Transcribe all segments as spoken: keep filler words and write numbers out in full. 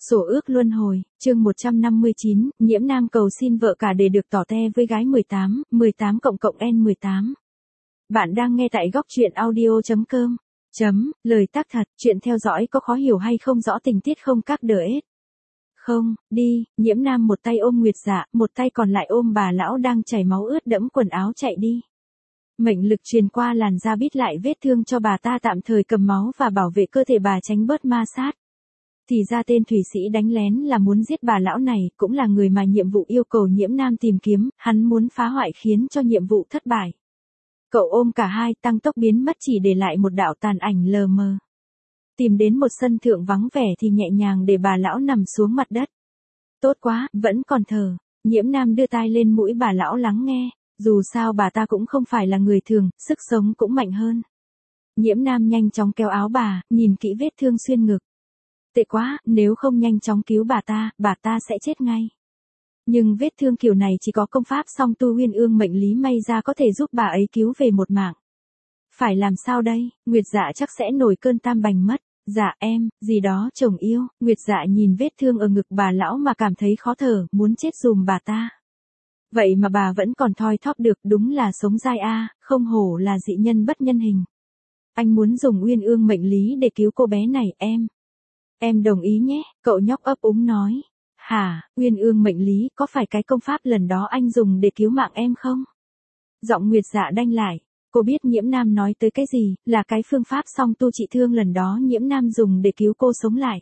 Sổ ước luân hồi, chương một trăm năm mươi chín, Nhiễm Nam cầu xin vợ cả để được tỏ te với gái mười tám, mười tám cộng cộng N mười tám. Bạn đang nghe tại góc truyện audio.com. Chấm, lời tác thật, chuyện theo dõi có khó hiểu hay không rõ tình tiết không các đờ ết. Không, đi, Nhiễm Nam một tay ôm Nguyệt Dạ, một tay còn lại ôm bà lão đang chảy máu ướt đẫm quần áo chạy đi. Mệnh lực truyền qua làn da bít lại vết thương cho bà ta tạm thời cầm máu và bảo vệ cơ thể bà tránh bớt ma sát. Thì ra tên thủy sĩ đánh lén là muốn giết bà lão này, cũng là người mà nhiệm vụ yêu cầu Nhiễm Nam tìm kiếm, hắn muốn phá hoại khiến cho nhiệm vụ thất bại. Cậu ôm cả hai tăng tốc biến mất chỉ để lại một đạo tàn ảnh lờ mờ. Tìm đến một sân thượng vắng vẻ thì nhẹ nhàng để bà lão nằm xuống mặt đất. Tốt quá, vẫn còn thở. Nhiễm Nam đưa tai lên mũi bà lão lắng nghe, dù sao bà ta cũng không phải là người thường, sức sống cũng mạnh hơn. Nhiễm Nam nhanh chóng kéo áo bà, nhìn kỹ vết thương xuyên ngực. Tệ quá, nếu không nhanh chóng cứu bà ta, bà ta sẽ chết ngay. Nhưng vết thương kiểu này chỉ có công pháp song tu Uyên Ương mệnh lý may ra có thể giúp bà ấy cứu về một mạng. Phải làm sao đây, Nguyệt Dạ chắc sẽ nổi cơn tam bành mất. Dạ em, gì đó chồng yêu. Nguyệt Dạ nhìn vết thương ở ngực bà lão mà cảm thấy khó thở, muốn chết dùm bà ta. Vậy mà bà vẫn còn thoi thóp được, đúng là sống dai a, không hổ là dị nhân bất nhân hình. Anh muốn dùng Uyên Ương mệnh lý để cứu cô bé này, em. Em đồng ý nhé, cậu nhóc ấp úng nói. Hả, Uyên Ương mệnh lý, có phải cái công pháp lần đó anh dùng để cứu mạng em không? Giọng Nguyệt Dạ đanh lại. Cô biết Nhiễm Nam nói tới cái gì, là cái phương pháp song tu trị thương lần đó Nhiễm Nam dùng để cứu cô sống lại.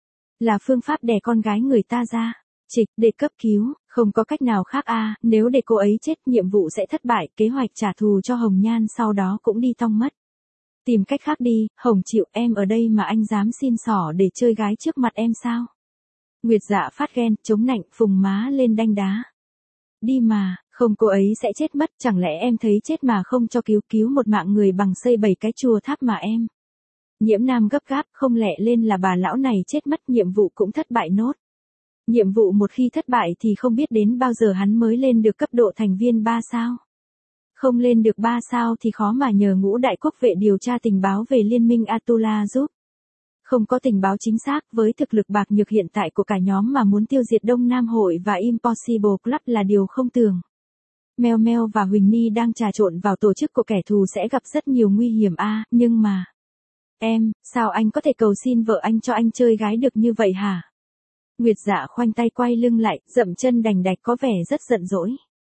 Là phương pháp đẻ con gái người ta ra. Trịch, để cấp cứu, không có cách nào khác a, nếu để cô ấy chết nhiệm vụ sẽ thất bại, kế hoạch trả thù cho Hồng Nhan sau đó cũng đi tong mất. Tìm cách khác đi, Hồng chịu, em ở đây mà anh dám xin xỏ để chơi gái trước mặt em sao? Nguyệt Dạ phát ghen, chống nạnh, phùng má lên đanh đá. Đi mà, không cô ấy sẽ chết mất, chẳng lẽ em thấy chết mà không cho cứu cứu một mạng người bằng xây bảy cái chùa tháp mà em. Nhiễm Nam gấp gáp, không lẹ lên là bà lão này chết mất, nhiệm vụ cũng thất bại nốt. Nhiệm vụ một khi thất bại thì không biết đến bao giờ hắn mới lên được cấp độ thành viên ba sao. Không lên được ba sao thì khó mà nhờ Ngũ Đại Quốc vệ điều tra tình báo về liên minh Atula giúp. Không có tình báo chính xác, với thực lực bạc nhược hiện tại của cả nhóm mà muốn tiêu diệt Đông Nam Hội và Impossible Club là điều không tưởng. Meo Meo và Huỳnh Ni đang trà trộn vào tổ chức của kẻ thù sẽ gặp rất nhiều nguy hiểm a, nhưng mà... Em, sao anh có thể cầu xin vợ anh cho anh chơi gái được như vậy hả? Nguyệt Dạ khoanh tay quay lưng lại, dậm chân đành đạch có vẻ rất giận dỗi.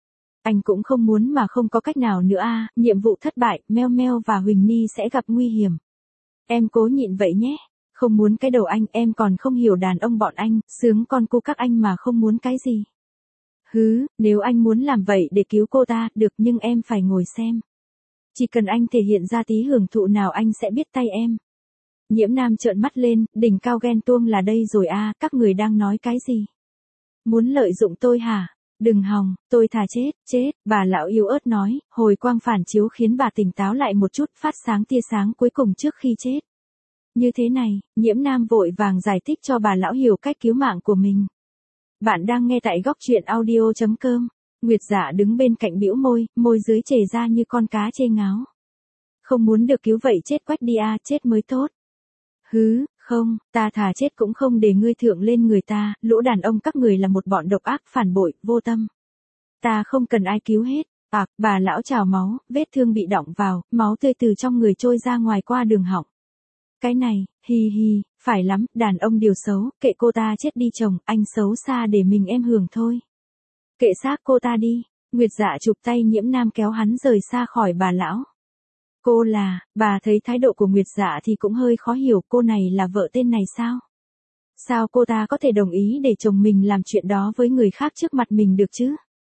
Anh cũng không muốn mà không có cách nào nữa a, nhiệm vụ thất bại, Meo Meo và Huỳnh Ni sẽ gặp nguy hiểm. Em cố nhịn vậy nhé. Không muốn cái đầu anh, em còn không hiểu đàn ông bọn anh, sướng con cu các anh mà không muốn cái gì. Hứ, nếu anh muốn làm vậy để cứu cô ta, được, nhưng em phải ngồi xem. Chỉ cần anh thể hiện ra tí hưởng thụ nào anh sẽ biết tay em. Nhiễm Nam trợn mắt lên, đỉnh cao ghen tuông là đây rồi a, các người đang nói cái gì? Muốn lợi dụng tôi hả? Đừng hòng, tôi thà chết, chết, bà lão yếu ớt nói, hồi quang phản chiếu khiến bà tỉnh táo lại một chút, phát sáng tia sáng cuối cùng trước khi chết. Như thế này, Nhiễm Nam vội vàng giải thích cho bà lão hiểu cách cứu mạng của mình. Bạn đang nghe tại góc truyện audio.com. Nguyệt Dạ đứng bên cạnh bĩu môi, môi dưới chảy ra như con cá chê ngáo. Không muốn được cứu vậy chết quách đi a, chết mới tốt. Hứ, không, ta thà chết cũng không để ngươi thượng lên người ta, lũ đàn ông các người là một bọn độc ác, phản bội, vô tâm. Ta không cần ai cứu hết. À, bà lão trào máu, vết thương bị đọng vào, máu tươi từ trong người trôi ra ngoài qua đường họng. Cái này, hi hi, phải lắm, đàn ông điều xấu, kệ cô ta chết đi chồng, anh xấu xa để mình em hưởng thôi. Kệ xác cô ta đi. Nguyệt Dạ chụp tay Nhiễm Nam kéo hắn rời xa khỏi bà lão. Cô là, bà thấy thái độ của Nguyệt Dạ thì cũng hơi khó hiểu, cô này là vợ tên này sao? Sao cô ta có thể đồng ý để chồng mình làm chuyện đó với người khác trước mặt mình được chứ?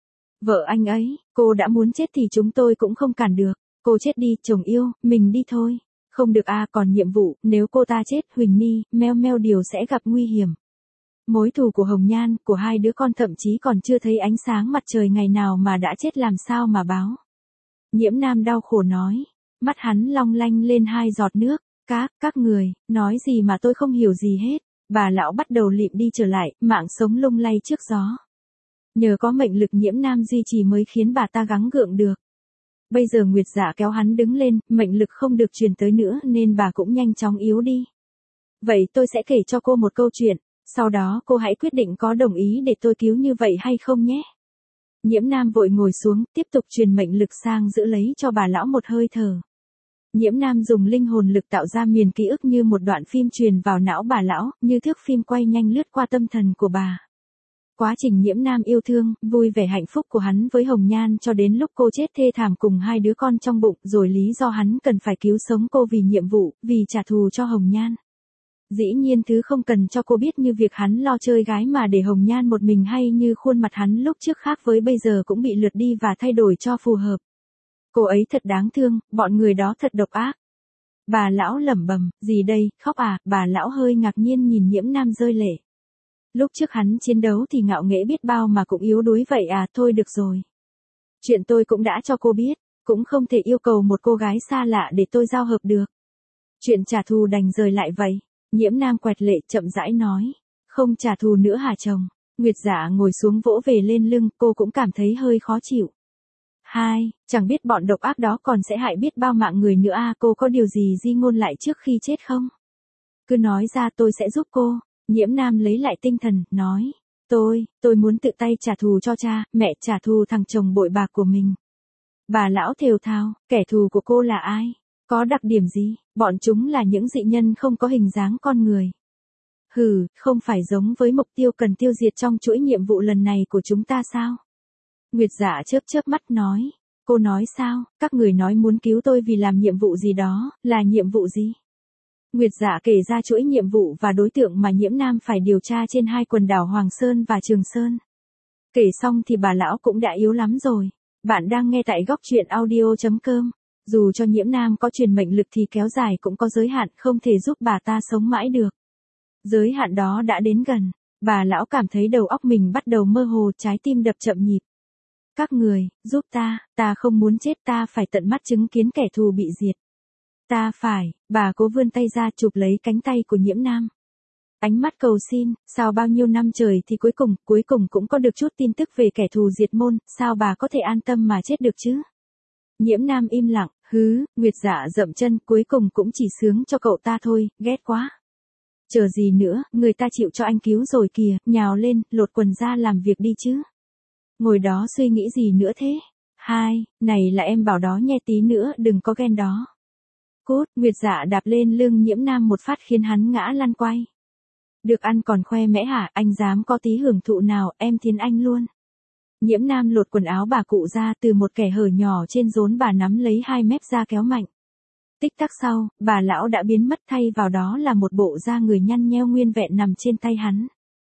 Vợ anh ấy, cô đã muốn chết thì chúng tôi cũng không cản được. Cô chết đi, chồng yêu, mình đi thôi. Không được a, còn nhiệm vụ, nếu cô ta chết, Huỳnh Ni, Meo Meo điều sẽ gặp nguy hiểm. Mối thù của Hồng Nhan, của hai đứa con thậm chí còn chưa thấy ánh sáng mặt trời ngày nào mà đã chết làm sao mà báo. Nhiễm Nam đau khổ nói, mắt hắn long lanh lên hai giọt nước, các, các người, nói gì mà tôi không hiểu gì hết. Bà lão bắt đầu lịm đi trở lại, mạng sống lung lay trước gió. Nhờ có mệnh lực Nhiễm Nam duy trì mới khiến bà ta gắng gượng được. Bây giờ Nguyệt Dạ kéo hắn đứng lên, mệnh lực không được truyền tới nữa nên bà cũng nhanh chóng yếu đi. Vậy tôi sẽ kể cho cô một câu chuyện. Sau đó cô hãy quyết định có đồng ý để tôi cứu như vậy hay không nhé. Nhiễm Nam vội ngồi xuống, tiếp tục truyền mệnh lực sang giữ lấy cho bà lão một hơi thở. Nhiễm Nam dùng linh hồn lực tạo ra miền ký ức như một đoạn phim truyền vào não bà lão, như thước phim quay nhanh lướt qua tâm thần của bà. Quá trình Nhiễm Nam yêu thương, vui vẻ hạnh phúc của hắn với Hồng Nhan cho đến lúc cô chết thê thảm cùng hai đứa con trong bụng, rồi lý do hắn cần phải cứu sống cô vì nhiệm vụ, vì trả thù cho Hồng Nhan. Dĩ nhiên thứ không cần cho cô biết như việc hắn lo chơi gái mà để Hồng Nhan một mình, hay như khuôn mặt hắn lúc trước khác với bây giờ cũng bị lượt đi và thay đổi cho phù hợp. Cô ấy thật đáng thương, bọn người đó thật độc ác. Bà lão lẩm bẩm, gì đây, khóc à, bà lão hơi ngạc nhiên nhìn Nhiễm Nam rơi lệ. Lúc trước hắn chiến đấu thì ngạo nghễ biết bao mà cũng yếu đuối vậy à, thôi được rồi. Chuyện tôi cũng đã cho cô biết, cũng không thể yêu cầu một cô gái xa lạ để tôi giao hợp được. Chuyện trả thù đành rời lại vậy. Nhiễm Nam quẹt lệ chậm rãi nói, không trả thù nữa hả chồng? Nguyệt Dạ ngồi xuống vỗ về lên lưng, cô cũng cảm thấy hơi khó chịu. Hai, chẳng biết bọn độc ác đó còn sẽ hại biết bao mạng người nữa à, cô có điều gì di ngôn lại trước khi chết không? Cứ nói ra tôi sẽ giúp cô. Nhiễm Nam lấy lại tinh thần, nói, tôi, tôi muốn tự tay trả thù cho cha, mẹ, trả thù thằng chồng bội bạc của mình. Bà lão thều thào, kẻ thù của cô là ai? Có đặc điểm gì? Bọn chúng là những dị nhân không có hình dáng con người. Hừ, không phải giống với mục tiêu cần tiêu diệt trong chuỗi nhiệm vụ lần này của chúng ta sao? Nguyệt Dạ chớp chớp mắt nói, cô nói sao, các người nói muốn cứu tôi vì làm nhiệm vụ gì đó, là nhiệm vụ gì? Nguyệt Dạ kể ra chuỗi nhiệm vụ và đối tượng mà Nhiễm Nam phải điều tra trên hai quần đảo Hoàng Sơn và Trường Sơn. Kể xong thì bà lão cũng đã yếu lắm rồi. Bạn đang nghe tại góc truyện audio chấm com. Dù cho Nhiễm Nam có truyền mệnh lực thì kéo dài cũng có giới hạn, không thể giúp bà ta sống mãi được. Giới hạn đó đã đến gần, bà lão cảm thấy đầu óc mình bắt đầu mơ hồ, trái tim đập chậm nhịp. Các người, giúp ta, ta không muốn chết, ta phải tận mắt chứng kiến kẻ thù bị diệt. Ta phải, bà cố vươn tay ra chụp lấy cánh tay của Nhiễm Nam. Ánh mắt cầu xin, sao bao nhiêu năm trời thì cuối cùng, cuối cùng cũng có được chút tin tức về kẻ thù diệt môn, sao bà có thể an tâm mà chết được chứ? Nhiễm Nam im lặng, hứ, Nguyệt Dạ dậm chân, cuối cùng cũng chỉ sướng cho cậu ta thôi, ghét quá. Chờ gì nữa, người ta chịu cho anh cứu rồi kìa, nhào lên, lột quần ra làm việc đi chứ. Ngồi đó suy nghĩ gì nữa thế? Hai, này là em bảo đó nghe, tí nữa đừng có ghen đó. Cút, Nguyệt Dạ đạp lên lưng Nhiễm Nam một phát khiến hắn ngã lăn quay. Được ăn còn khoe mẽ hả, anh dám có tí hưởng thụ nào, em thiến anh luôn. Nhiễm Nam lột quần áo bà cụ ra, từ một kẻ hở nhỏ trên rốn bà nắm lấy hai mép da kéo mạnh. Tích tắc sau, bà lão đã biến mất, thay vào đó là một bộ da người nhăn nheo nguyên vẹn nằm trên tay hắn.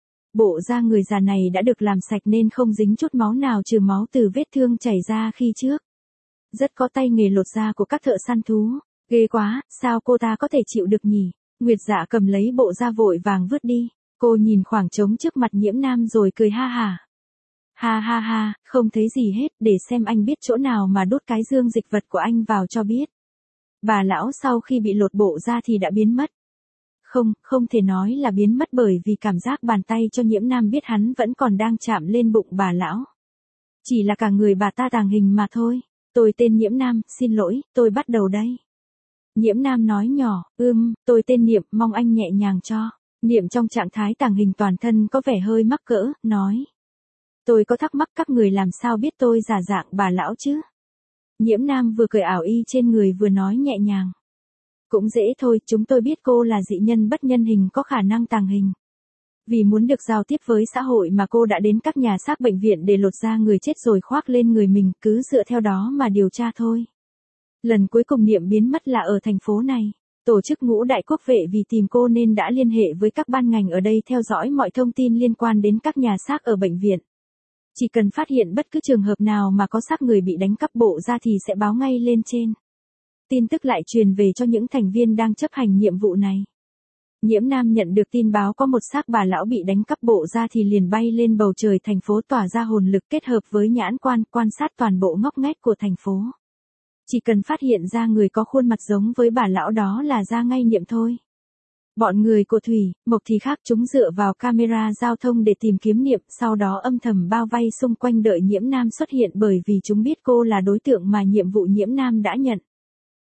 Bộ da người già này đã được làm sạch nên không dính chút máu nào trừ máu từ vết thương chảy ra khi trước. Rất có tay nghề lột da của các thợ săn thú. Ghê quá, sao cô ta có thể chịu được nhỉ? Nguyệt Dạ cầm lấy bộ da vội vàng vứt đi. Cô nhìn khoảng trống trước mặt Nhiễm Nam rồi cười ha hả. Ha ha ha, không thấy gì hết, để xem anh biết chỗ nào mà đốt cái dương dịch vật của anh vào cho biết. Bà lão sau khi bị lột bộ da thì đã biến mất. Không, không thể nói là biến mất bởi vì cảm giác bàn tay cho Nhiễm Nam biết hắn vẫn còn đang chạm lên bụng bà lão. Chỉ là cả người bà ta tàng hình mà thôi. Tôi tên Nhiễm Nam, xin lỗi, tôi bắt đầu đây. Nhiễm Nam nói nhỏ, ưm, tôi tên Niệm, mong anh nhẹ nhàng cho. Niệm trong trạng thái tàng hình toàn thân có vẻ hơi mắc cỡ, nói. Tôi có thắc mắc các người làm sao biết tôi giả dạng bà lão chứ? Nhiễm Nam vừa cười ảo y trên người vừa nói nhẹ nhàng. Cũng dễ thôi, chúng tôi biết cô là dị nhân bất nhân hình có khả năng tàng hình. Vì muốn được giao tiếp với xã hội mà cô đã đến các nhà xác bệnh viện để lột da người chết rồi khoác lên người mình, cứ dựa theo đó mà điều tra thôi. Lần cuối cùng Niệm biến mất là ở thành phố này. Tổ chức Ngũ Đại Quốc Vệ vì tìm cô nên đã liên hệ với các ban ngành ở đây theo dõi mọi thông tin liên quan đến các nhà xác ở bệnh viện. Chỉ cần phát hiện bất cứ trường hợp nào mà có xác người bị đánh cắp bộ da thì sẽ báo ngay lên trên. Tin tức lại truyền về cho những thành viên đang chấp hành nhiệm vụ này. Nhiễm Nam nhận được tin báo có một xác bà lão bị đánh cắp bộ da thì liền bay lên bầu trời thành phố tỏa ra hồn lực kết hợp với nhãn quan quan sát toàn bộ ngóc ngách của thành phố. Chỉ cần phát hiện ra người có khuôn mặt giống với bà lão đó là ra ngay Niệm thôi. Bọn người của Thủy, Mộc thì khác, chúng dựa vào camera giao thông để tìm kiếm Niệm, sau đó âm thầm bao vây xung quanh đợi Nhiễm Nam xuất hiện bởi vì chúng biết cô là đối tượng mà nhiệm vụ Nhiễm Nam đã nhận.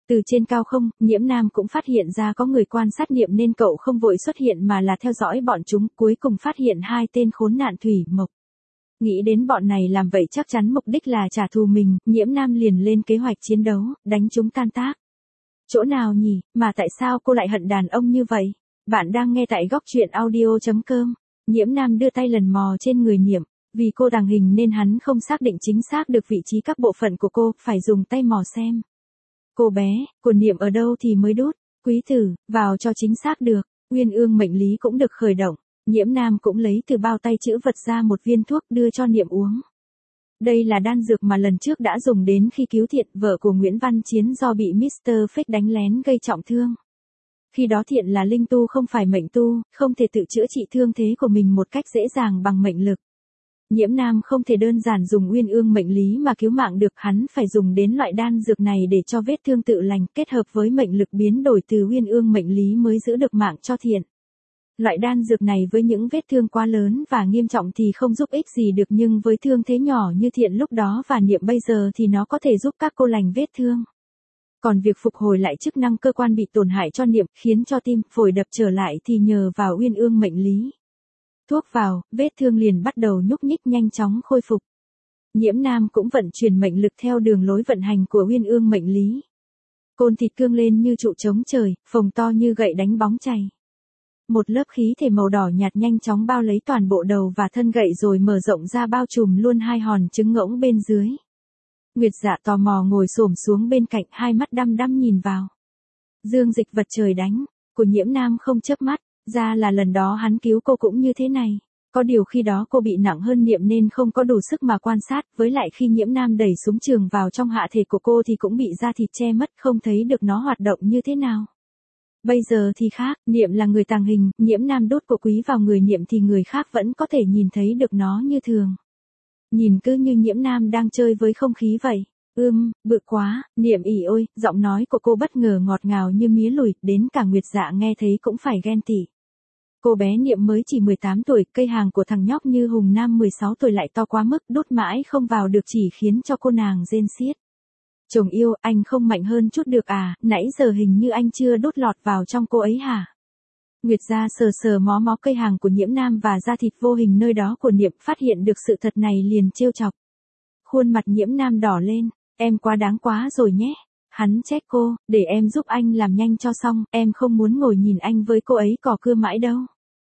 Từ trên cao không, Nhiễm Nam cũng phát hiện ra có người quan sát Niệm nên cậu không vội xuất hiện mà là theo dõi bọn chúng, cuối cùng phát hiện hai tên khốn nạn Thủy Mộc. Nghĩ đến bọn này làm vậy chắc chắn mục đích là trả thù mình, Nhiễm Nam liền lên kế hoạch chiến đấu, đánh chúng tan tác. Chỗ nào nhỉ, mà tại sao cô lại hận đàn ông như vậy? Bạn đang nghe tại góc truyện audio.com. Nhiễm Nam đưa tay lần mò trên người Niệm, vì cô tàng hình nên hắn không xác định chính xác được vị trí các bộ phận của cô, phải dùng tay mò xem. Cô bé, của Niệm ở đâu thì mới đút, quý tử, vào cho chính xác được, Uyên Ương mệnh lý cũng được khởi động, Nhiễm Nam cũng lấy từ bao tay chữ vật ra một viên thuốc đưa cho Niệm uống. Đây là đan dược mà lần trước đã dùng đến khi cứu Thiện, vợ của Nguyễn Văn Chiến do bị mít tơ Fake đánh lén gây trọng thương. Khi đó Thiện là linh tu không phải mệnh tu, không thể tự chữa trị thương thế của mình một cách dễ dàng bằng mệnh lực. Nhiễm Nam không thể đơn giản dùng Uyên Ương mệnh lý mà cứu mạng được, hắn phải dùng đến loại đan dược này để cho vết thương tự lành, kết hợp với mệnh lực biến đổi từ Uyên Ương mệnh lý mới giữ được mạng cho Thiện. Loại đan dược này với những vết thương quá lớn và nghiêm trọng thì không giúp ích gì được, nhưng với thương thế nhỏ như Thiện lúc đó và Niệm bây giờ thì nó có thể giúp các cô lành vết thương. Còn việc phục hồi lại chức năng cơ quan bị tổn hại cho Niệm, khiến cho tim, phổi đập trở lại thì nhờ vào Uyên Ương mệnh lý. Thuốc vào, vết thương liền bắt đầu nhúc nhích nhanh chóng khôi phục. Nhiễm Nam cũng vận chuyển mệnh lực theo đường lối vận hành của Uyên Ương mệnh lý. Côn thịt cương lên như trụ chống trời, phồng to như gậy đánh bóng chày. Một lớp khí thể màu đỏ nhạt nhanh chóng bao lấy toàn bộ đầu và thân gậy rồi mở rộng ra bao trùm luôn hai hòn trứng ngỗng bên dưới. Nguyệt Dạ tò mò ngồi xổm xuống bên cạnh, hai mắt đăm đăm nhìn vào. Dương dịch vật trời đánh, của Nhiễm Nam không chớp mắt, ra là lần đó hắn cứu cô cũng như thế này. Có điều khi đó cô bị nặng hơn Niệm nên không có đủ sức mà quan sát, với lại khi Nhiễm Nam đẩy súng trường vào trong hạ thể của cô thì cũng bị da thịt che mất, không thấy được nó hoạt động như thế nào. Bây giờ thì khác, Niệm là người tàng hình, Nhiễm Nam đốt của quý vào người Niệm thì người khác vẫn có thể nhìn thấy được nó như thường. Nhìn cứ như Nhiễm Nam đang chơi với không khí vậy. Ưm, bự quá, Niệm ỉ ôi, giọng nói của cô bất ngờ ngọt ngào như mía lùi, đến cả Nguyệt Dạ nghe thấy cũng phải ghen tị. Cô bé Niệm mới chỉ mười tám tuổi, cây hàng của thằng nhóc như Hùng Nam mười sáu tuổi lại to quá mức, đốt mãi không vào được chỉ khiến cho cô nàng rên xiết. Chồng yêu, anh không mạnh hơn chút được à, nãy giờ hình như anh chưa đốt lọt vào trong cô ấy hả? Nguyệt Gia sờ sờ mó mó cây hàng của Nhiễm Nam và da thịt vô hình nơi đó của Niệm, phát hiện được sự thật này liền trêu chọc. Khuôn mặt Nhiễm Nam đỏ lên, em quá đáng quá rồi nhé. Hắn trách cô, để em giúp anh làm nhanh cho xong, em không muốn ngồi nhìn anh với cô ấy cò cưa mãi đâu.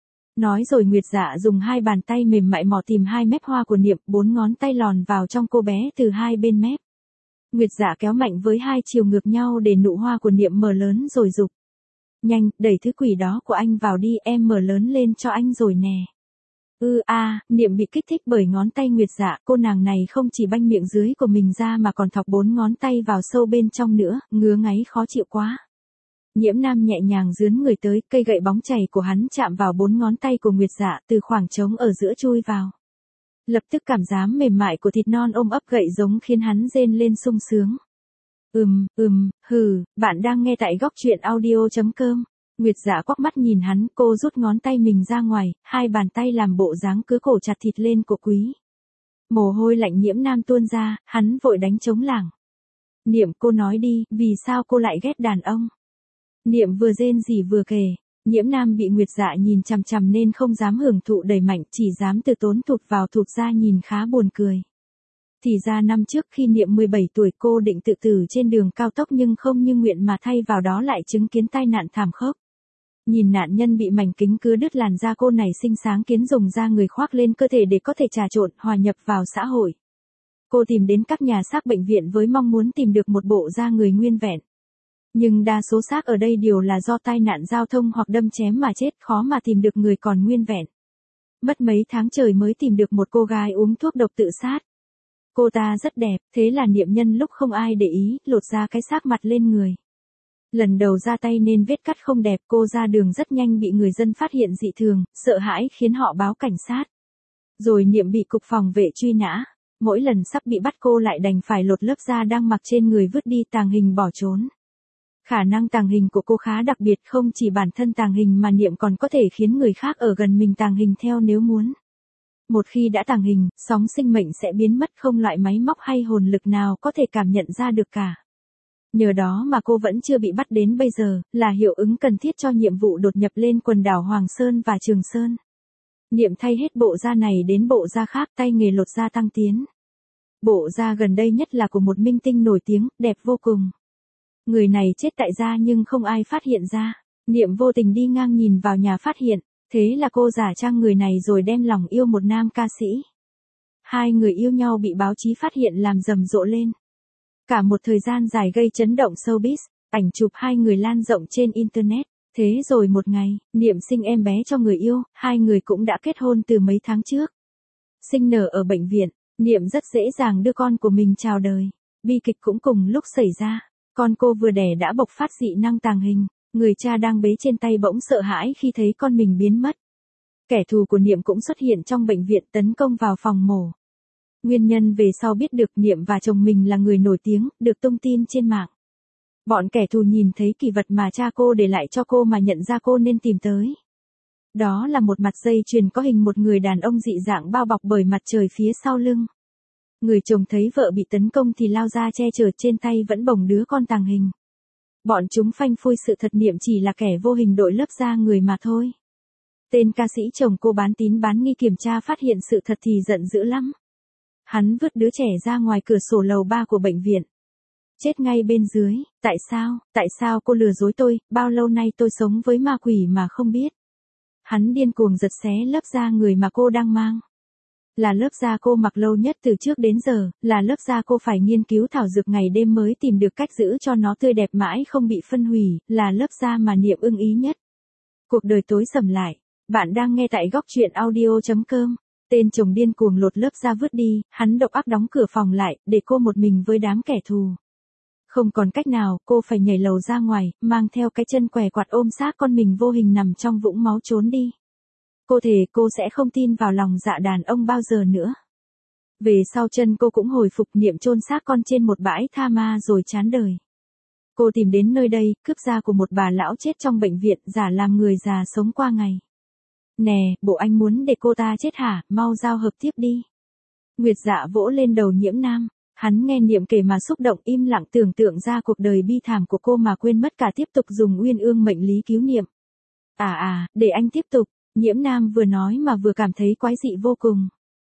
Nói rồi Nguyệt Dạ dùng hai bàn tay mềm mại mò tìm hai mép hoa của Niệm, bốn ngón tay lòn vào trong cô bé từ hai bên mép. Nguyệt Dạ kéo mạnh với hai chiều ngược nhau để nụ hoa của Niệm mở lớn rồi dục. Nhanh, đẩy thứ quỷ đó của anh vào đi, em mở lớn lên cho anh rồi nè. Ư ừ, a, Niệm bị kích thích bởi ngón tay Nguyệt Dạ, cô nàng này không chỉ banh miệng dưới của mình ra mà còn thọc bốn ngón tay vào sâu bên trong nữa, ngứa ngáy khó chịu quá. Nhiễm Nam nhẹ nhàng dướn người tới, cây gậy bóng chày của hắn chạm vào bốn ngón tay của Nguyệt Dạ, từ khoảng trống ở giữa chui vào. Lập tức cảm giác mềm mại của thịt non ôm ấp gậy giống khiến hắn rên lên sung sướng. Ừm, ừm, hừ, bạn đang nghe tại góc truyện audio.com. Nguyệt Dạ quắc mắt nhìn hắn, cô rút ngón tay mình ra ngoài, hai bàn tay làm bộ dáng cứ cổ chặt thịt lên của quý. Mồ hôi lạnh Nhiễm Nam tuôn ra, hắn vội đánh trống lảng. Niệm, cô nói đi, vì sao cô lại ghét đàn ông? Niệm vừa rên rỉ vừa kể. Nhiễm Nam bị Nguyệt Dạ nhìn chằm chằm nên không dám hưởng thụ đầy mạnh, chỉ dám từ tốn thụt vào thụt ra, nhìn khá buồn cười. Thì ra năm trước khi Niệm mười bảy tuổi cô định tự tử trên đường cao tốc nhưng không như nguyện mà thay vào đó lại chứng kiến tai nạn thảm khốc. Nhìn nạn nhân bị mảnh kính cưa đứt làn da, cô này sinh sáng kiến dùng da người khoác lên cơ thể để có thể trà trộn, hòa nhập vào xã hội. Cô tìm đến các nhà xác bệnh viện với mong muốn tìm được một bộ da người nguyên vẹn. Nhưng đa số xác ở đây đều là do tai nạn giao thông hoặc đâm chém mà chết, khó mà tìm được người còn nguyên vẹn. Mất mấy tháng trời mới tìm được một cô gái uống thuốc độc tự sát. Cô ta rất đẹp, thế là Niệm nhân lúc không ai để ý, lột ra cái xác mặt lên người. Lần đầu ra tay nên vết cắt không đẹp, cô ra đường rất nhanh bị người dân phát hiện dị thường, sợ hãi khiến họ báo cảnh sát. Rồi Niệm bị cục phòng vệ truy nã, mỗi lần sắp bị bắt cô lại đành phải lột lớp da đang mặc trên người vứt đi tàng hình bỏ trốn. Khả năng tàng hình của cô khá đặc biệt, không chỉ bản thân tàng hình mà Niệm còn có thể khiến người khác ở gần mình tàng hình theo nếu muốn. Một khi đã tàng hình, sóng sinh mệnh sẽ biến mất, không loại máy móc hay hồn lực nào có thể cảm nhận ra được cả. Nhờ đó mà cô vẫn chưa bị bắt đến bây giờ, là hiệu ứng cần thiết cho nhiệm vụ đột nhập lên quần đảo Hoàng Sơn và Trường Sơn. Niệm thay hết bộ da này đến bộ da khác, tay nghề lột da tăng tiến. Bộ da gần đây nhất là của một minh tinh nổi tiếng, đẹp vô cùng. Người này chết tại gia nhưng không ai phát hiện ra. Niệm vô tình đi ngang nhìn vào nhà phát hiện, thế là cô giả trang người này rồi đem lòng yêu một nam ca sĩ. Hai người yêu nhau bị báo chí phát hiện làm rầm rộ lên. Cả một thời gian dài gây chấn động showbiz, ảnh chụp hai người lan rộng trên Internet. Thế rồi một ngày, Niệm sinh em bé cho người yêu, hai người cũng đã kết hôn từ mấy tháng trước. Sinh nở ở bệnh viện, Niệm rất dễ dàng đưa con của mình chào đời. Bi kịch cũng cùng lúc xảy ra, con cô vừa đẻ đã bộc phát dị năng tàng hình, người cha đang bế trên tay bỗng sợ hãi khi thấy con mình biến mất. Kẻ thù của Niệm cũng xuất hiện trong bệnh viện tấn công vào phòng mổ. Nguyên nhân về sau biết được Niệm và chồng mình là người nổi tiếng, được tung tin trên mạng. Bọn kẻ thù nhìn thấy kỳ vật mà cha cô để lại cho cô mà nhận ra cô nên tìm tới. Đó là một mặt dây chuyền có hình một người đàn ông dị dạng bao bọc bởi mặt trời phía sau lưng. Người chồng thấy vợ bị tấn công thì lao ra che chở, trên tay vẫn bồng đứa con tàng hình. Bọn chúng phanh phui sự thật Niệm chỉ là kẻ vô hình đội lớp da người mà thôi. Tên ca sĩ chồng cô bán tín bán nghi kiểm tra phát hiện sự thật thì giận dữ lắm. Hắn vứt đứa trẻ ra ngoài cửa sổ lầu ba của bệnh viện. Chết ngay bên dưới, tại sao, tại sao cô lừa dối tôi, bao lâu nay tôi sống với ma quỷ mà không biết. Hắn điên cuồng giật xé lớp da người mà cô đang mang. Là lớp da cô mặc lâu nhất từ trước đến giờ, là lớp da cô phải nghiên cứu thảo dược ngày đêm mới tìm được cách giữ cho nó tươi đẹp mãi không bị phân hủy, là lớp da mà Niệm ưng ý nhất. Cuộc đời tối sầm lại, bạn đang nghe tại góc truyện audio chấm com. Tên chồng điên cuồng lột lớp da vứt đi, hắn độc ác đóng cửa phòng lại, để cô một mình với đám kẻ thù. Không còn cách nào, cô phải nhảy lầu ra ngoài, mang theo cái chân què quạt ôm xác con mình vô hình nằm trong vũng máu trốn đi. Cô thề cô sẽ không tin vào lòng dạ đàn ông bao giờ nữa. Về sau chân cô cũng hồi phục, Niệm chôn xác con trên một bãi tha ma rồi chán đời. Cô tìm đến nơi đây, cướp da của một bà lão chết trong bệnh viện, giả làm người già sống qua ngày. Nè, bộ anh muốn để cô ta chết hả, mau giao hợp tiếp đi. Nguyệt Dạ vỗ lên đầu Nhiễm Nam. Hắn nghe Niệm kể mà xúc động, im lặng tưởng tượng ra cuộc đời bi thảm của cô mà quên mất cả tiếp tục dùng Uyên Ương mệnh lý cứu Niệm. À à, để anh tiếp tục, Nhiễm Nam vừa nói mà vừa cảm thấy quái dị vô cùng.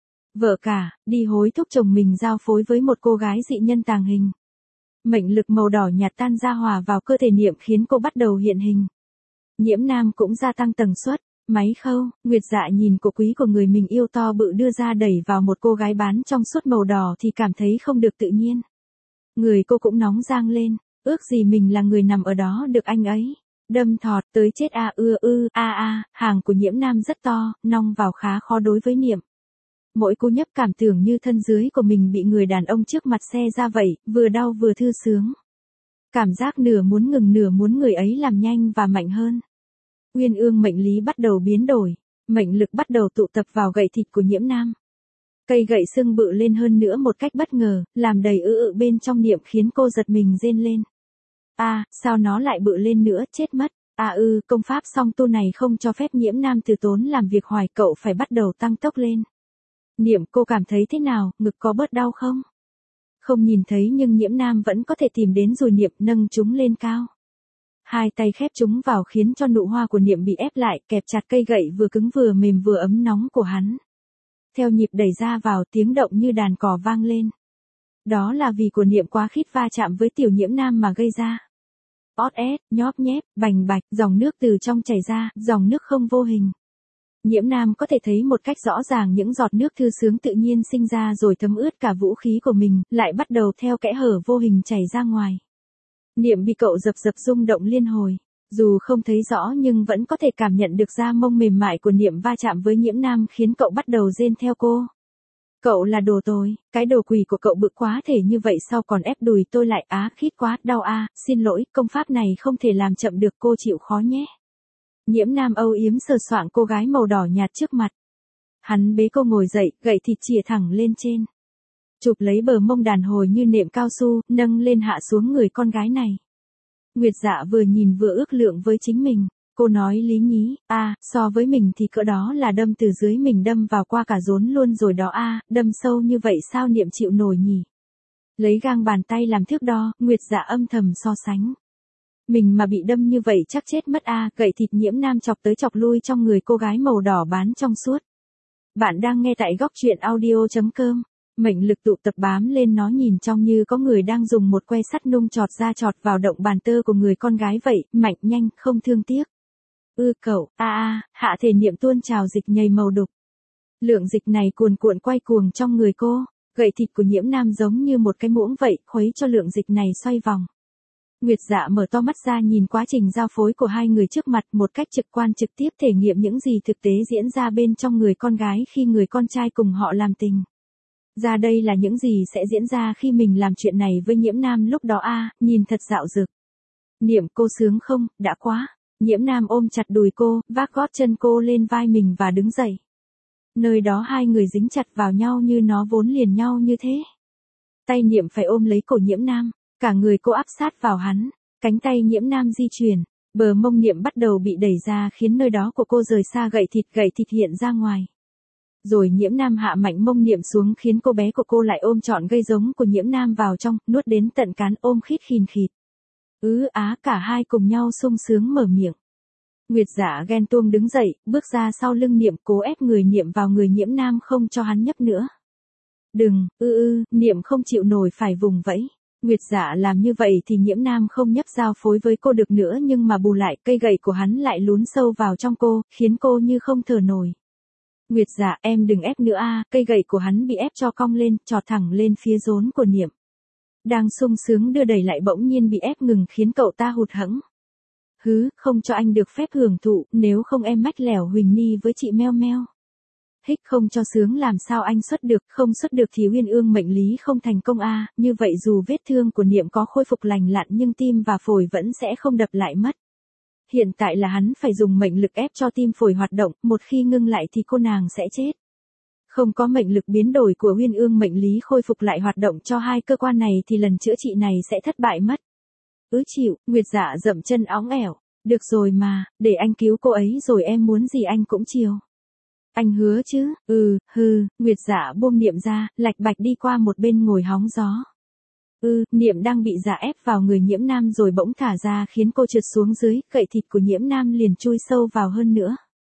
Vợ cả, đi hối thúc chồng mình giao phối với một cô gái dị nhân tàng hình. Mệnh lực màu đỏ nhạt tan ra hòa vào cơ thể Niệm khiến cô bắt đầu hiện hình. Nhiễm Nam cũng gia tăng tần suất. Máy khâu, Nguyệt Dạ nhìn cổ quý của người mình yêu to bự đưa ra đẩy vào một cô gái bán trong suốt màu đỏ thì cảm thấy không được tự nhiên. Người cô cũng nóng rang lên, ước gì mình là người nằm ở đó được anh ấy. Đâm thọt tới chết a ư ư a a, hàng của Nhiễm Nam rất to, nong vào khá khó đối với Niệm. Mỗi cú nhấp cảm tưởng như thân dưới của mình bị người đàn ông trước mặt xe ra vậy, vừa đau vừa thư sướng. Cảm giác nửa muốn ngừng nửa muốn người ấy làm nhanh và mạnh hơn. Uyên Ương mệnh lý bắt đầu biến đổi, mệnh lực bắt đầu tụ tập vào gậy thịt của Nhiễm Nam. Cây gậy sưng bự lên hơn nữa một cách bất ngờ, làm đầy ư ự bên trong Niệm khiến cô giật mình rên lên. A, à, sao nó lại bự lên nữa, chết mất. À ư, công pháp song tu này không cho phép Nhiễm Nam từ tốn làm việc hoài, cậu phải bắt đầu tăng tốc lên. Niệm, cô cảm thấy thế nào, ngực có bớt đau không? Không nhìn thấy nhưng Nhiễm Nam vẫn có thể tìm đến rồi Niệm nâng chúng lên cao. Hai tay khép chúng vào khiến cho nụ hoa của Niệm bị ép lại, kẹp chặt cây gậy vừa cứng vừa mềm vừa ấm nóng của hắn. Theo nhịp đẩy ra vào, tiếng động như đàn cò vang lên. Đó là vì của Niệm quá khít va chạm với tiểu Nhiễm Nam mà gây ra. Ót ét, nhóp nhép, bành bạch, dòng nước từ trong chảy ra, dòng nước không vô hình. Nhiễm Nam có thể thấy một cách rõ ràng những giọt nước thư sướng tự nhiên sinh ra rồi thấm ướt cả vũ khí của mình, lại bắt đầu theo kẽ hở vô hình chảy ra ngoài. Niệm bị cậu dập dập rung động liên hồi, dù không thấy rõ nhưng vẫn có thể cảm nhận được da mông mềm mại của Niệm va chạm với Nhiễm Nam khiến cậu bắt đầu rên theo cô. Cậu là đồ tồi, cái đồ quỷ của cậu bự quá thể như vậy sao còn ép đùi tôi lại, á khít quá, đau a, à, xin lỗi, công pháp này không thể làm chậm được, cô chịu khó nhé. Nhiễm Nam âu yếm sờ soạng cô gái màu đỏ nhạt trước mặt. Hắn bế cô ngồi dậy, gậy thịt chìa thẳng lên trên. Chụp lấy bờ mông đàn hồi như nệm cao su, nâng lên hạ xuống người con gái này. Nguyệt Dạ vừa nhìn vừa ước lượng với chính mình, cô nói lý nhí, a, à, so với mình thì cỡ đó là đâm từ dưới mình đâm vào qua cả rốn luôn rồi đó a, à, đâm sâu như vậy sao Niệm chịu nổi nhỉ? Lấy gang bàn tay làm thước đo, Nguyệt Dạ âm thầm so sánh. Mình mà bị đâm như vậy chắc chết mất a, gậy thịt Nhiễm Nam chọc tới chọc lui trong người cô gái màu đỏ bán trong suốt. Bạn đang nghe tại góc truyện audio.com. Mệnh lực tụ tập bám lên nó nhìn trông như có người đang dùng một que sắt nung chọt ra chọt vào động bàn tơ của người con gái vậy, mạnh nhanh, không thương tiếc. Ư cậu, a a, hạ thể niệm tuôn trào dịch nhầy màu đục. Lượng dịch này cuồn cuộn quay cuồng trong người cô, gậy thịt của Nhiễm Nam giống như một cái muỗng vậy, khuấy cho lượng dịch này xoay vòng. Nguyệt Dạ mở to mắt ra nhìn quá trình giao phối của hai người trước mặt một cách trực quan trực tiếp thể nghiệm những gì thực tế diễn ra bên trong người con gái khi người con trai cùng họ làm tình. Ra đây là những gì sẽ diễn ra khi mình làm chuyện này với Nhiễm Nam lúc đó a, nhìn thật dạo dực. Niệm cô sướng không, đã quá. Nhiễm Nam ôm chặt đùi cô, vác gót chân cô lên vai mình và đứng dậy. Nơi đó hai người dính chặt vào nhau như nó vốn liền nhau như thế. Tay Niệm phải ôm lấy cổ Nhiễm Nam, cả người cô áp sát vào hắn, cánh tay Nhiễm Nam di chuyển, bờ mông Niệm bắt đầu bị đẩy ra khiến nơi đó của cô rời xa gậy thịt gậy thịt hiện ra ngoài. Rồi Nhiễm Nam hạ mạnh mông Niệm xuống khiến cô bé của cô lại ôm trọn gây giống của Nhiễm Nam vào trong, nuốt đến tận cán ôm khít khìn khịt. Ứ á cả hai cùng nhau sung sướng mở miệng. Nguyệt Dạ ghen tuông đứng dậy, bước ra sau lưng Niệm cố ép người Niệm vào người Nhiễm Nam không cho hắn nhấc nữa. Đừng, ư ư, Niệm không chịu nổi phải vùng vẫy. Nguyệt Dạ làm như vậy thì Nhiễm Nam không nhấp giao phối với cô được nữa nhưng mà bù lại cây gậy của hắn lại lún sâu vào trong cô, khiến cô như không thở nổi. Nguyệt Dạ em đừng ép nữa a, cây gậy của hắn bị ép cho cong lên, trọt thẳng lên phía rốn của Niệm. Đang sung sướng đưa đẩy lại bỗng nhiên bị ép ngừng khiến cậu ta hụt hẫng. Hứ, không cho anh được phép hưởng thụ, nếu không em mách lẻo Huỳnh Ni với chị Meo Meo. Hích không cho sướng làm sao anh xuất được, không xuất được thì Uyên Ương mệnh lý không thành công a, như vậy dù vết thương của Niệm có khôi phục lành lặn nhưng tim và phổi vẫn sẽ không đập lại mất. Hiện tại là hắn phải dùng mệnh lực ép cho tim phổi hoạt động, một khi ngưng lại thì cô nàng sẽ chết. Không có mệnh lực biến đổi của Uyên Ương mệnh lý khôi phục lại hoạt động cho hai cơ quan này thì lần chữa trị này sẽ thất bại mất. Ứ chịu, Nguyệt Dạ dậm chân óng ẻo, được rồi mà, để anh cứu cô ấy rồi em muốn gì anh cũng chiều. Anh hứa chứ, ừ, hừ, Nguyệt Dạ buông Niệm ra, lạch bạch đi qua một bên ngồi hóng gió. Ừ, Niệm đang bị dạ ép vào người Nhiễm Nam rồi bỗng thả ra khiến cô trượt xuống dưới, gậy thịt của Nhiễm Nam liền chui sâu vào hơn nữa.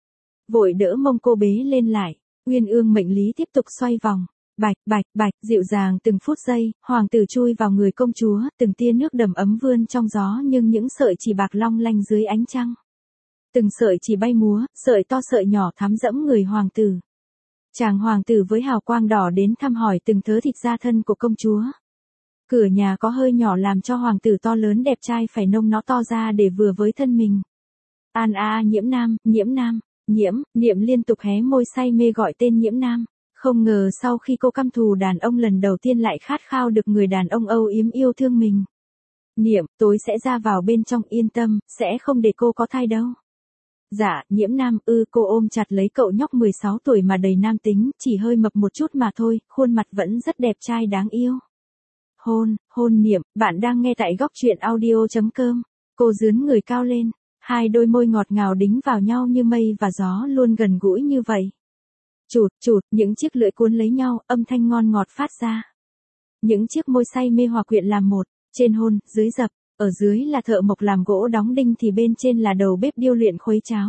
Vội đỡ mông cô bế lên lại, Uyên Ương mệnh lý tiếp tục xoay vòng. Bạch, bạch, bạch, dịu dàng từng phút giây, hoàng tử chui vào người công chúa, từng tia nước đầm ấm vươn trong gió nhưng những sợi chỉ bạc long lanh dưới ánh trăng. Từng sợi chỉ bay múa, sợi to sợi nhỏ thắm dẫm người hoàng tử. Chàng hoàng tử với hào quang đỏ đến thăm hỏi từng thớ thịt da thân của công chúa. Cửa nhà có hơi nhỏ làm cho hoàng tử to lớn đẹp trai phải nông nó to ra để vừa với thân mình. An a a Nhiễm Nam, Nhiễm Nam, Nhiễm, Niệm liên tục hé môi say mê gọi tên Nhiễm Nam. Không ngờ sau khi cô căm thù đàn ông lần đầu tiên lại khát khao được người đàn ông âu yếm yêu thương mình. Niệm, tối sẽ ra vào bên trong yên tâm, sẽ không để cô có thai đâu. Dạ, Nhiễm Nam, ư cô ôm chặt lấy cậu nhóc mười sáu tuổi mà đầy nam tính, chỉ hơi mập một chút mà thôi, khuôn mặt vẫn rất đẹp trai đáng yêu. Hôn, hôn Niệm, bạn đang nghe tại góc truyện audio.com. Cô dướn người cao lên, hai đôi môi ngọt ngào đính vào nhau như mây và gió luôn gần gũi như vậy. Chụt, chụt, những chiếc lưỡi cuốn lấy nhau, âm thanh ngon ngọt phát ra. Những chiếc môi say mê hòa quyện làm một, trên hôn, dưới dập, ở dưới là thợ mộc làm gỗ đóng đinh thì bên trên là đầu bếp điêu luyện khuấy cháo.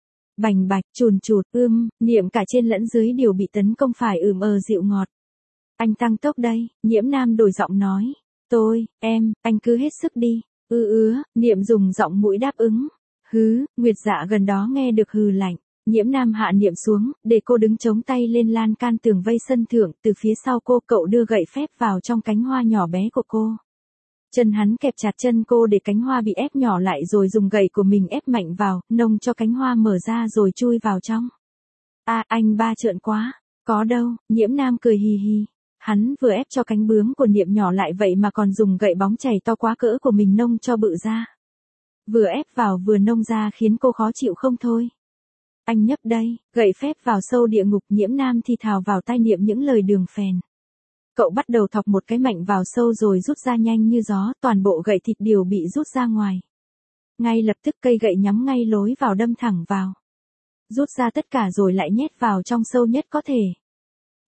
Bành bạch, chùn chụt, ưm, Niệm cả trên lẫn dưới đều bị tấn công phải ừm ờ dịu ngọt. Anh tăng tốc đây, Nhiễm Nam đổi giọng nói. Tôi, em, anh cứ hết sức đi. Ư ứa, Niệm dùng giọng mũi đáp ứng. Hứ, Nguyệt Dạ gần đó nghe được hừ lạnh. Nhiễm Nam hạ Niệm xuống, để cô đứng chống tay lên lan can tường vây sân thượng, từ phía sau cô cậu đưa gậy phép vào trong cánh hoa nhỏ bé của cô. Chân hắn kẹp chặt chân cô để cánh hoa bị ép nhỏ lại rồi dùng gậy của mình ép mạnh vào, nông cho cánh hoa mở ra rồi chui vào trong. À, anh ba trợn quá, có đâu, Nhiễm Nam cười hì hì. Hắn vừa ép cho cánh bướm của Niệm nhỏ lại vậy mà còn dùng gậy bóng chảy to quá cỡ của mình nông cho bự ra. Vừa ép vào vừa nông ra khiến cô khó chịu không thôi. Anh nhấp đây, gậy phép vào sâu địa ngục. Nhiễm Nam thì thào vào tai Niệm những lời đường phèn. Cậu bắt đầu thọc một cái mạnh vào sâu rồi rút ra nhanh như gió, toàn bộ gậy thịt đều bị rút ra ngoài. Ngay lập tức cây gậy nhắm ngay lối vào đâm thẳng vào. Rút ra tất cả rồi lại nhét vào trong sâu nhất có thể.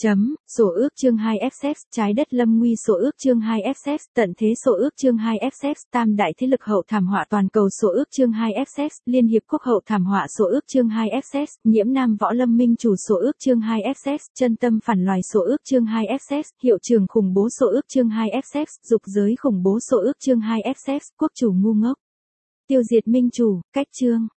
Chấm, sổ ước chương hai F trái đất lâm nguy sổ ước chương hai F tận thế sổ ước chương hai F tam đại thế lực hậu thảm họa toàn cầu sổ ước chương hai F Liên hiệp quốc hậu thảm họa sổ ước chương hai F nhiễm nam võ lâm minh chủ sổ ước chương hai F chân tâm phản loài sổ ước chương hai F hiệu trường khủng bố sổ ước chương hai F dục giới khủng bố sổ ước chương hai F quốc chủ ngu ngốc. Tiêu diệt minh chủ, cách chương.